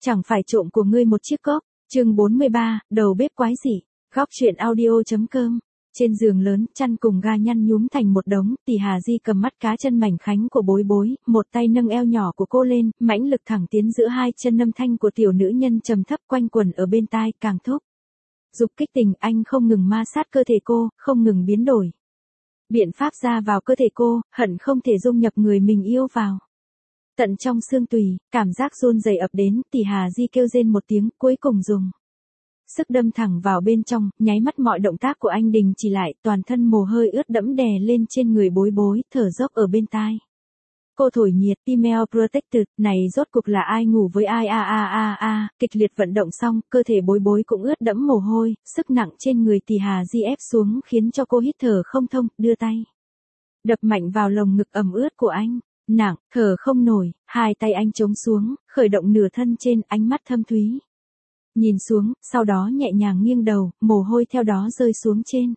Chẳng phải trộm của ngươi một chiếc cốc. Chương 43, đầu bếp quái dị. Góc truyện audio.com. Trên giường lớn, chăn cùng ga nhăn nhúm thành một đống, Tỷ Hà Di cầm mắt cá chân mảnh khảnh của Bối Bối, một tay nâng eo nhỏ của cô lên, mãnh lực thẳng tiến giữa hai chân, âm thanh của tiểu nữ nhân trầm thấp quanh quẩn ở bên tai, càng thúc giục kích tình. Anh không ngừng ma sát cơ thể cô, không ngừng biến đổi biện pháp ra vào cơ thể cô, hận không thể dung nhập người mình yêu vào tận trong xương tùy. Cảm giác run rẩy ập đến, Tỷ Hà Di kêu rên một tiếng, cuối cùng dùng sức đâm thẳng vào bên trong, nháy mắt mọi động tác của anh đình chỉ lại, toàn thân mồ hôi ướt đẫm đè lên trên người Bối Bối, thở dốc ở bên tai. Cô thổi nhiệt, female protected, này rốt cuộc là ai ngủ với ai kịch liệt vận động xong, cơ thể Bối Bối cũng ướt đẫm mồ hôi, sức nặng trên người Tỷ Hà Di ép xuống khiến cho cô hít thở không thông, đưa tay đập mạnh vào lồng ngực ẩm ướt của anh. Nặng, thở không nổi, hai tay anh chống xuống, khởi động nửa thân trên, ánh mắt thâm thúy nhìn xuống, sau đó nhẹ nhàng nghiêng đầu, mồ hôi theo đó rơi xuống trên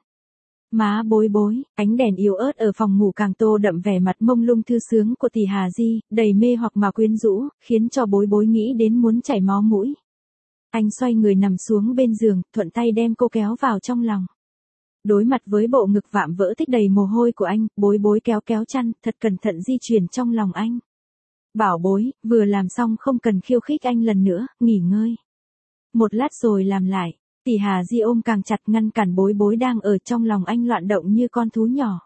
má Bối Bối. Ánh đèn yếu ớt ở phòng ngủ càng tô đậm vẻ mặt mông lung thư sướng của Tỷ Hà Di, đầy mê hoặc mà quyến rũ, khiến cho Bối Bối nghĩ đến muốn chảy máu mũi. Anh xoay người nằm xuống bên giường, thuận tay đem cô kéo vào trong lòng. Đối mặt với bộ ngực vạm vỡ tích đầy mồ hôi của anh, Bối Bối kéo kéo chăn, thật cẩn thận di chuyển trong lòng anh. Bảo bối, vừa làm xong không cần khiêu khích anh lần nữa, nghỉ ngơi một lát rồi làm lại. Tỷ Hà Di ôm càng chặt ngăn cản Bối Bối đang ở trong lòng anh loạn động như con thú nhỏ.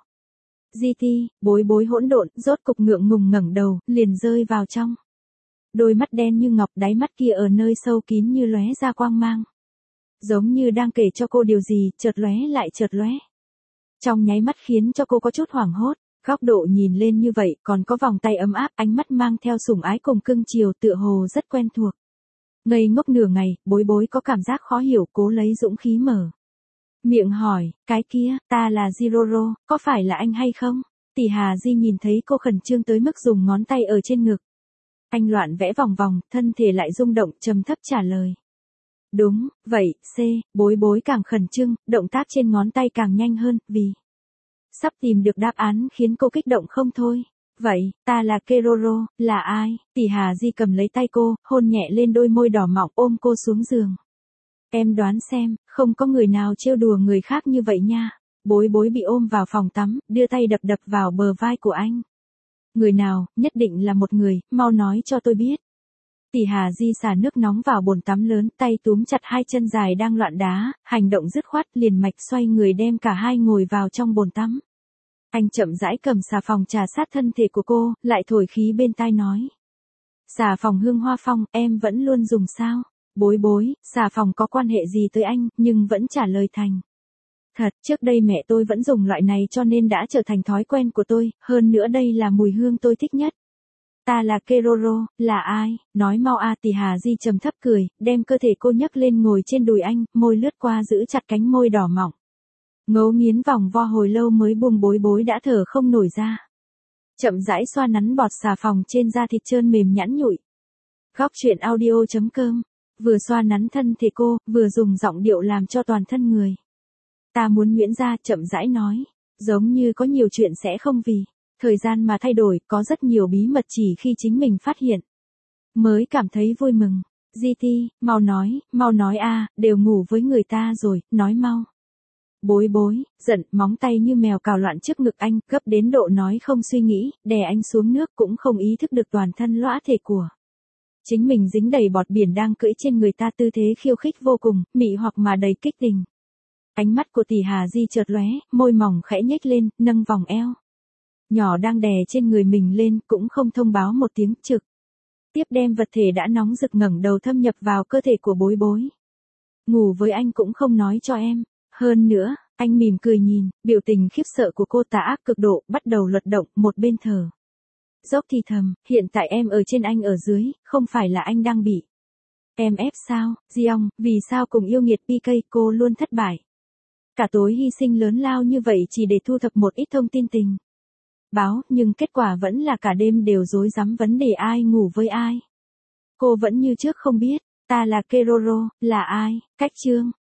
GT, Bối Bối hỗn độn, rốt cục ngượng ngùng ngẩng đầu, liền rơi vào trong. Đôi mắt đen như ngọc, đáy mắt kia ở nơi sâu kín như lóe ra quang mang. Giống như đang kể cho cô điều gì, chợt lóe lại chợt lóe. Trong nháy mắt khiến cho cô có chút hoảng hốt, góc độ nhìn lên như vậy, còn có vòng tay ấm áp, ánh mắt mang theo sủng ái cùng cưng chiều, tựa hồ rất quen thuộc. Ngây ngốc nửa ngày, Bối Bối có cảm giác khó hiểu, cố lấy dũng khí mở miệng hỏi, cái kia, ta là Jiroro, có phải là anh hay không? Tỷ Hà Di nhìn thấy cô khẩn trương tới mức dùng ngón tay ở trên ngực. Anh loạn vẽ vòng vòng, thân thể lại rung động, trầm thấp trả lời. Đúng, vậy, Bối Bối càng khẩn trương, động tác trên ngón tay càng nhanh hơn, vì sắp tìm được đáp án khiến cô kích động không thôi. Vậy, ta là Keroro, là ai? Tỷ Hà Di cầm lấy tay cô, hôn nhẹ lên đôi môi đỏ mọng, ôm cô xuống giường. Em đoán xem, không có người nào trêu đùa người khác như vậy nha. Bối Bối bị ôm vào phòng tắm, đưa tay đập đập vào bờ vai của anh. Người nào, nhất định là một người, mau nói cho tôi biết. Tỷ Hà Di xả nước nóng vào bồn tắm lớn, tay túm chặt hai chân dài đang loạn đá, hành động dứt khoát, liền mạch xoay người đem cả hai ngồi vào trong bồn tắm. Anh chậm rãi cầm xà phòng trà sát thân thể của cô, lại thổi khí bên tai nói. Xà phòng hương hoa phong, em vẫn luôn dùng sao? Bối Bối, xà phòng có quan hệ gì tới anh, nhưng vẫn trả lời thành. Thật, trước đây mẹ tôi vẫn dùng loại này cho nên đã trở thành thói quen của tôi, hơn nữa đây là mùi hương tôi thích nhất. Ta là Keroro, là ai? Nói mau a. Tỷ Hà Di trầm thấp cười, đem cơ thể cô nhấc lên ngồi trên đùi anh, môi lướt qua giữ chặt cánh môi đỏ mọng. Ngấu nghiến vòng vo hồi lâu mới buông. Bối Bối đã thở không nổi ra. Chậm rãi xoa nắn bọt xà phòng trên da thịt trơn mềm nhẵn nhụi. Góc truyện audio.com. Vừa xoa nắn thân thể cô, vừa dùng giọng điệu làm cho toàn thân người ta muốn nhuyễn ra, chậm rãi nói, giống như có nhiều chuyện sẽ không vì thời gian mà thay đổi, có rất nhiều bí mật chỉ khi chính mình phát hiện mới cảm thấy vui mừng. GT, mau nói a, đều ngủ với người ta rồi, nói mau. Bối Bối, giận, móng tay như mèo cào loạn trước ngực anh, gấp đến độ nói không suy nghĩ, đè anh xuống nước, cũng không ý thức được toàn thân lõa thể của chính mình dính đầy bọt biển đang cưỡi trên người ta, tư thế khiêu khích vô cùng, mị hoặc mà đầy kích tình. Ánh mắt của Tỷ Hà Di chợt lóe, môi mỏng khẽ nhếch lên, nâng vòng eo nhỏ đang đè trên người mình lên, cũng không thông báo một tiếng, trực tiếp đem vật thể đã nóng rực ngẩng đầu thâm nhập vào cơ thể của Bối Bối. Ngủ với anh cũng không nói cho em. Hơn nữa, anh mỉm cười nhìn, biểu tình khiếp sợ của cô tà ác cực độ, bắt đầu luật động, một bên thở dốc thì thầm, hiện tại em ở trên anh ở dưới, không phải là anh đang bị em ép sao? Giong, vì sao cùng yêu nghiệt PK cô luôn thất bại? Cả tối hy sinh lớn lao như vậy chỉ để thu thập một ít thông tin tình báo, nhưng kết quả vẫn là cả đêm đều rối rắm vấn đề ai ngủ với ai. Cô vẫn như trước không biết, ta là Keroro, là ai? Cách chương